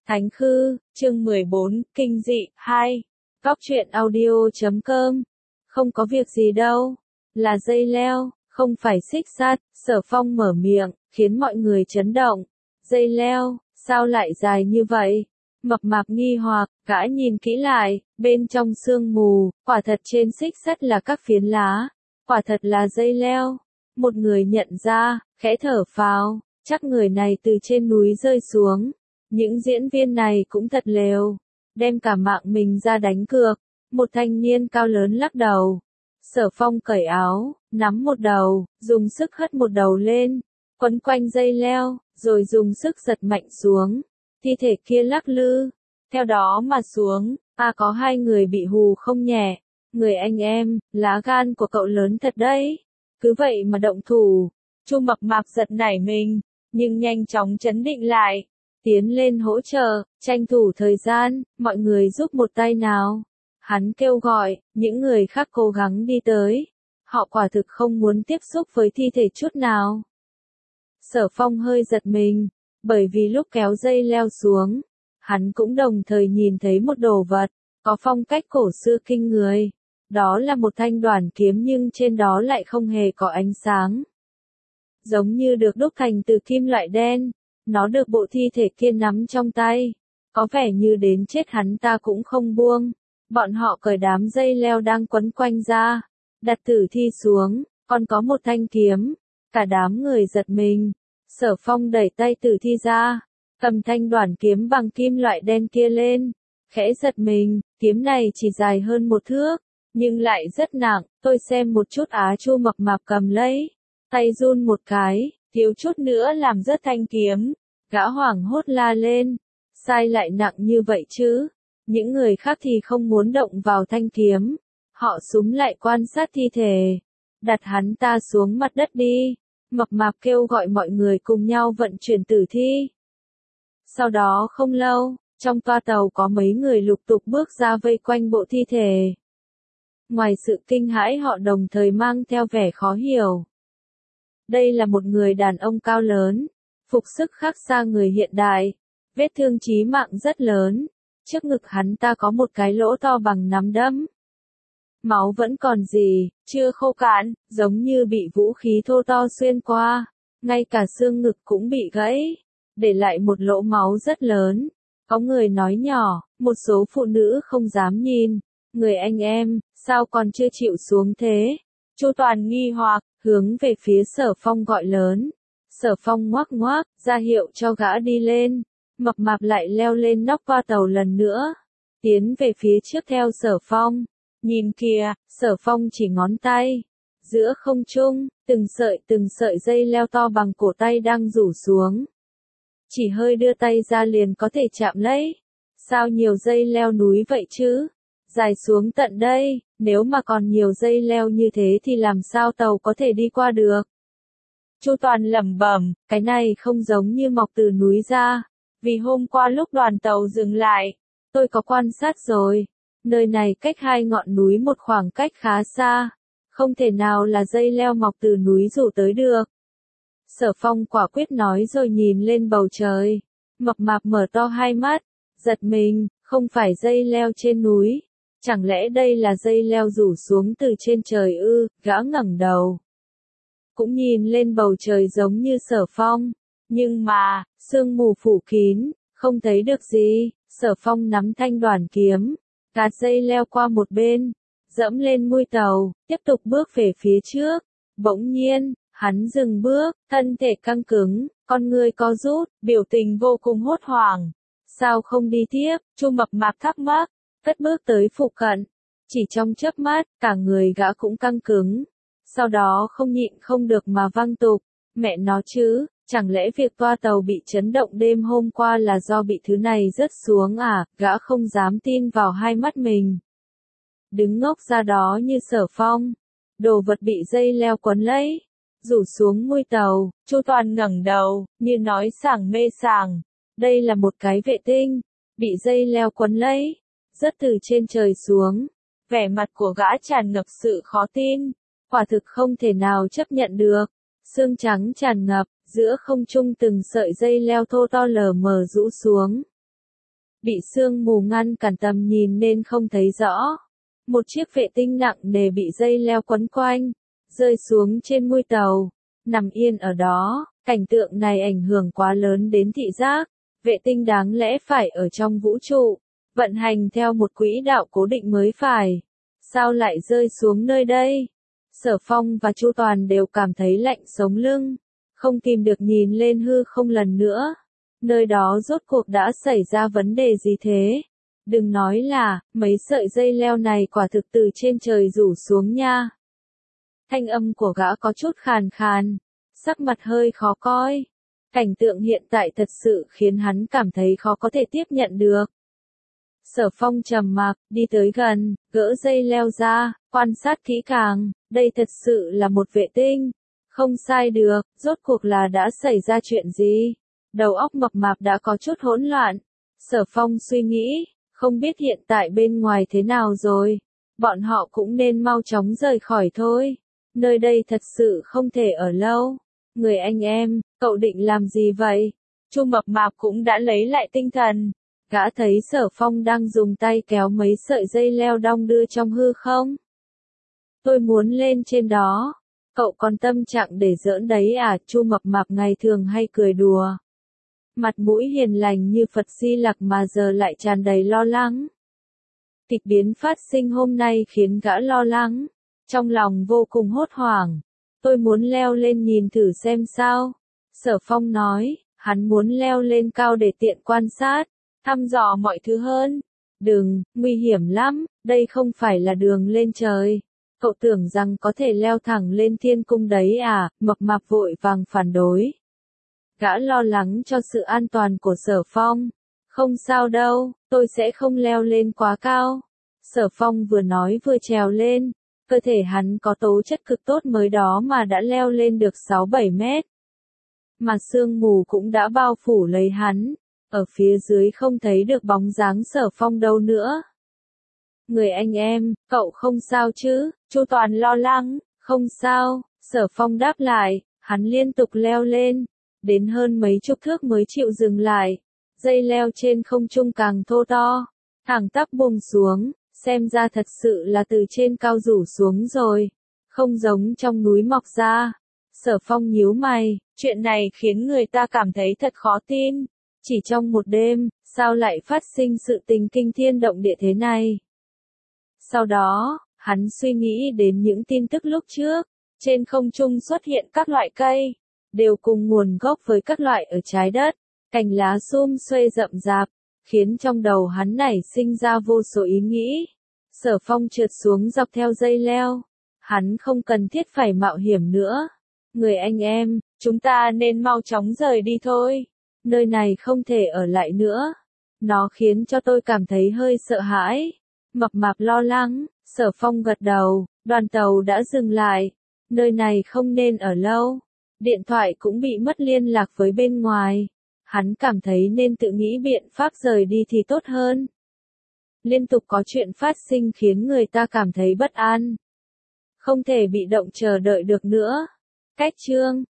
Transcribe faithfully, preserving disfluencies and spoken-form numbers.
Thánh Khư, chương mười bốn, Kinh dị, hai. Góc truyện audio chấm com. Không có việc gì đâu. Là dây leo, không phải xích sắt. Sở Phong mở miệng, khiến mọi người chấn động. Dây leo, sao lại dài như vậy? Mập mạp nghi hoặc, gã nhìn kỹ lại, bên trong sương mù, quả thật trên xích sắt là các phiến lá. Quả thật là dây leo. Một người nhận ra, khẽ thở phào, chắc người này từ trên núi rơi xuống. Những diễn viên này cũng thật lèo, đem cả mạng mình ra đánh cược. Một thanh niên cao lớn lắc đầu. Sở Phong cởi áo, nắm một đầu, dùng sức hất một đầu lên, quấn quanh dây leo, rồi dùng sức giật mạnh xuống. Thi thể kia lắc lư, theo đó mà xuống. À, có hai người bị hù không nhẹ. Người anh em, lá gan của cậu lớn thật đấy. Cứ vậy mà động thủ. Chu Mập Mạp giật nảy mình, nhưng nhanh chóng trấn định lại. Tiến lên hỗ trợ, tranh thủ thời gian, mọi người giúp một tay nào. Hắn kêu gọi, những người khác cố gắng đi tới. Họ quả thực không muốn tiếp xúc với thi thể chút nào. Sở Phong hơi giật mình, bởi vì lúc kéo dây leo xuống, hắn cũng đồng thời nhìn thấy một đồ vật, có phong cách cổ xưa kinh người. Đó là một thanh đoản kiếm nhưng trên đó lại không hề có ánh sáng. Giống như được đúc thành từ kim loại đen. Nó được bộ thi thể kia nắm trong tay. Có vẻ như đến chết hắn ta cũng không buông. Bọn họ cởi đám dây leo đang quấn quanh ra. Đặt tử thi xuống, còn có một thanh kiếm. Cả đám người giật mình. Sở Phong đẩy tay tử thi ra. Cầm thanh đoản kiếm bằng kim loại đen kia lên. Khẽ giật mình, kiếm này chỉ dài hơn một thước. Nhưng lại rất nặng, tôi xem một chút. Á Chu Mập Mạp cầm lấy. Tay run một cái. Thiếu chút nữa làm rớt thanh kiếm. Gã hoảng hốt la lên. Sai lại nặng như vậy chứ? Những người khác thì không muốn động vào thanh kiếm. Họ súm lại quan sát thi thể. Đặt hắn ta xuống mặt đất đi. Mập Mạp kêu gọi mọi người cùng nhau vận chuyển tử thi. Sau đó không lâu, trong toa tàu có mấy người lục tục bước ra vây quanh bộ thi thể. Ngoài sự kinh hãi họ đồng thời mang theo vẻ khó hiểu. Đây là một người đàn ông cao lớn, phục sức khác xa người hiện đại, vết thương chí mạng rất lớn, trước ngực hắn ta có một cái lỗ to bằng nắm đấm. Máu vẫn còn gì, chưa khô cạn, giống như bị vũ khí thô to xuyên qua, ngay cả xương ngực cũng bị gãy, để lại một lỗ máu rất lớn. Có người nói nhỏ, một số phụ nữ không dám nhìn, người anh em, sao còn chưa chịu xuống thế? Chu Toàn nghi hoặc, hướng về phía Sở Phong gọi lớn. Sở Phong ngoác ngoác, ra hiệu cho gã đi lên. Mập Mạp lại leo lên nóc toa tàu lần nữa. Tiến về phía trước theo Sở Phong. Nhìn kìa, Sở Phong chỉ ngón tay. Giữa không trung, từng sợi từng sợi dây leo to bằng cổ tay đang rủ xuống. Chỉ hơi đưa tay ra liền có thể chạm lấy. Sao nhiều dây leo núi vậy chứ? Dài xuống tận đây, nếu mà còn nhiều dây leo như thế thì làm sao tàu có thể đi qua được? Chu Toàn lẩm bẩm, cái này không giống như mọc từ núi ra, vì hôm qua lúc đoàn tàu dừng lại, tôi có quan sát rồi, nơi này cách hai ngọn núi một khoảng cách khá xa, không thể nào là dây leo mọc từ núi rủ tới được. Sở Phong quả quyết nói rồi nhìn lên bầu trời, Mập Mạp mở to hai mắt, giật mình, không phải dây leo trên núi. Chẳng lẽ đây là dây leo rủ xuống từ trên trời ư? Gã ngẩng đầu, cũng nhìn lên bầu trời giống như Sở Phong, nhưng mà, sương mù phủ kín, không thấy được gì. Sở Phong nắm thanh đoản kiếm, gạt dây leo qua một bên, dẫm lên mui tàu, tiếp tục bước về phía trước. Bỗng nhiên, hắn dừng bước, thân thể căng cứng, con người co rút, biểu tình vô cùng hốt hoảng. Sao không đi tiếp? Chu Mập Mạp thắc mắc. Cất bước tới phụ cận, chỉ trong chớp mắt, cả người gã cũng căng cứng, sau đó không nhịn không được mà văng tục, mẹ nó chứ, chẳng lẽ việc toa tàu bị chấn động đêm hôm qua là do bị thứ này rớt xuống à? Gã không dám tin vào hai mắt mình. Đứng ngốc ra đó như Sở Phong, đồ vật bị dây leo quấn lấy, rủ xuống mui tàu. Chu Toàn ngẩng đầu, như nói sảng mê sảng, đây là một cái vệ tinh, bị dây leo quấn lấy. Rớt từ trên trời xuống, vẻ mặt của gã tràn ngập sự khó tin, quả thực không thể nào chấp nhận được. Xương trắng tràn ngập, giữa không trung từng sợi dây leo thô to lờ mờ rũ xuống. bị sương mù ngăn cản tầm nhìn nên không thấy rõ. Một chiếc vệ tinh nặng nề bị dây leo quấn quanh, rơi xuống trên mui tàu, nằm yên ở đó. Cảnh tượng này ảnh hưởng quá lớn đến thị giác. Vệ tinh đáng lẽ phải ở trong vũ trụ, vận hành theo một quỹ đạo cố định mới phải. Sao lại rơi xuống nơi đây? Sở Phong và Chu Toàn đều cảm thấy lạnh sống lưng, không kìm được nhìn lên hư không lần nữa. Nơi đó rốt cuộc đã xảy ra vấn đề gì thế? Đừng nói là, mấy sợi dây leo này quả thực từ trên trời rủ xuống nha. Thanh âm của gã có chút khàn khàn, sắc mặt hơi khó coi. Cảnh tượng hiện tại thật sự khiến hắn cảm thấy khó có thể tiếp nhận được. Sở Phong trầm mặc, đi tới gần, gỡ dây leo ra, quan sát kỹ càng, đây thật sự là một vệ tinh. Không sai được, rốt cuộc là đã xảy ra chuyện gì? Đầu óc mập mạp đã có chút hỗn loạn. Sở Phong suy nghĩ, không biết hiện tại bên ngoài thế nào rồi. Bọn họ cũng nên mau chóng rời khỏi thôi. Nơi đây thật sự không thể ở lâu. Người anh em, cậu định làm gì vậy? Chu mập mạp cũng đã lấy lại tinh thần. Gã thấy Sở Phong đang dùng tay kéo mấy sợi dây leo đong đưa trong hư không? Tôi muốn lên trên đó. Cậu còn tâm trạng để giỡn đấy à? Chu mập mạp ngày thường hay cười đùa. Mặt mũi hiền lành như Phật Di Lặc mà giờ lại tràn đầy lo lắng. Kịch biến phát sinh hôm nay khiến gã lo lắng. Trong lòng vô cùng hốt hoảng. Tôi muốn leo lên nhìn thử xem sao. Sở Phong nói, hắn muốn leo lên cao để tiện quan sát, thăm dò mọi thứ hơn. Đừng, nguy hiểm lắm, đây không phải là đường lên trời. Cậu tưởng rằng có thể leo thẳng lên thiên cung đấy à? Mập mạp vội vàng phản đối. Gã lo lắng cho sự an toàn của Sở Phong. Không sao đâu, tôi sẽ không leo lên quá cao. Sở Phong vừa nói vừa trèo lên. Cơ thể hắn có tố chất cực tốt mới đó mà đã leo lên được sáu bảy mét. Mà sương mù cũng đã bao phủ lấy hắn. Ở phía dưới không thấy được bóng dáng Sở Phong đâu nữa. Người anh em, cậu không sao chứ? Chu Toàn lo lắng. Không sao, Sở Phong đáp lại. Hắn liên tục leo lên. Đến hơn mấy chục thước mới chịu dừng lại. Dây leo trên không trung càng thô to. Thẳng tắp buông xuống. Xem ra thật sự là từ trên cao rủ xuống rồi. Không giống trong núi mọc ra. Sở Phong nhíu mày. Chuyện này khiến người ta cảm thấy thật khó tin. Chỉ trong một đêm, sao lại phát sinh sự tình kinh thiên động địa thế này? Sau đó, hắn suy nghĩ đến những tin tức lúc trước. Trên không trung xuất hiện các loại cây. Đều cùng nguồn gốc với các loại ở trái đất. Cành lá sum xuê rậm rạp. Khiến trong đầu hắn nảy sinh ra vô số ý nghĩ. Sở Phong trượt xuống dọc theo dây leo. Hắn không cần thiết phải mạo hiểm nữa. Người anh em, chúng ta nên mau chóng rời đi thôi. Nơi này không thể ở lại nữa. Nó khiến cho tôi cảm thấy hơi sợ hãi. Mập mạp lo lắng. Sở Phong gật đầu. Đoàn tàu đã dừng lại. Nơi này không nên ở lâu. Điện thoại cũng bị mất liên lạc với bên ngoài. Hắn cảm thấy nên tự nghĩ biện pháp rời đi thì tốt hơn. Liên tục có chuyện phát sinh khiến người ta cảm thấy bất an. Không thể bị động chờ đợi được nữa. Cách chương